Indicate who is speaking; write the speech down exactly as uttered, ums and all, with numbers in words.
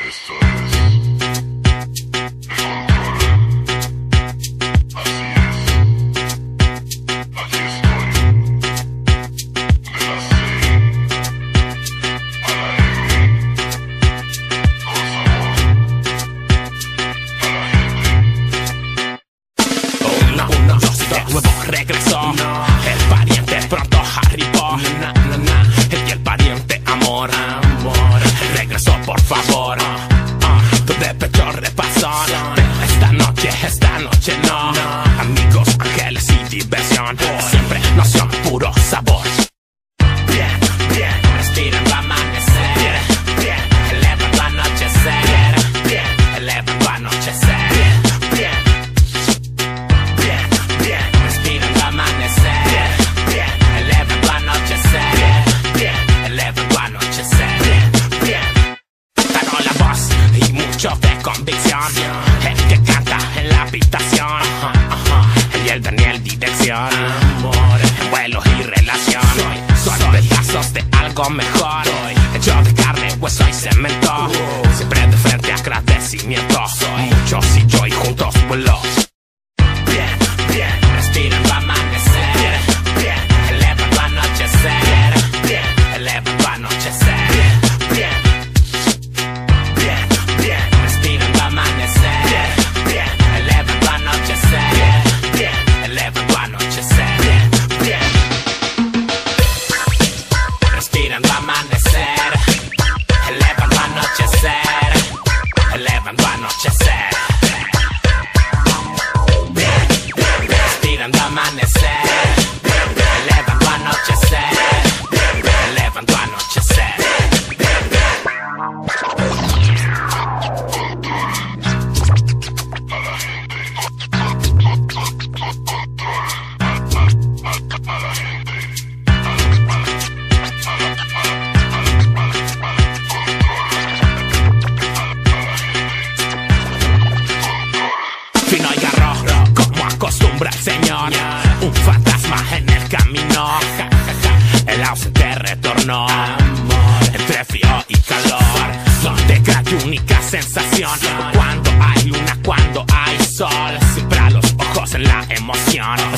Speaker 1: Esto es
Speaker 2: regresó, no. El pariente pronto arribó, na, na, na. Y el pariente amor, amor, regresó por favor. uh, Todo de pecho repasón, pero esta noche, esta noche no, no. Amigos, ángeles y diversión, oh. Siempre noción, puro sabor. Bien, bien, respiran va a amanecer. Bien, bien, elevan va a anochecer. Bien, elevan va a anochecer. Bien, bien. De convicción, el que canta en la habitación, uh-huh, uh-huh. Y el Daniel dirección, amor, vuelo y relación. Soy, soy pedazos de algo mejor. Soy hecho de carne, hueso y cemento. uh. Siempre de frente agradecimiento. Soy muchos y yo y juntos vuelo. Bien, bien, respiran va a amanecer. Bien, bien, elevan va a anochecer. Bien, elevan va a anochecer. Bien, bien. Fino y garro, como acostumbra el señor. Un fantasma en el camino. El ausente retornó. Entre frío y calor. No te creas tu única sensación. Cuando hay luna, cuando hay sol. Siempre a los ojos en la emoción.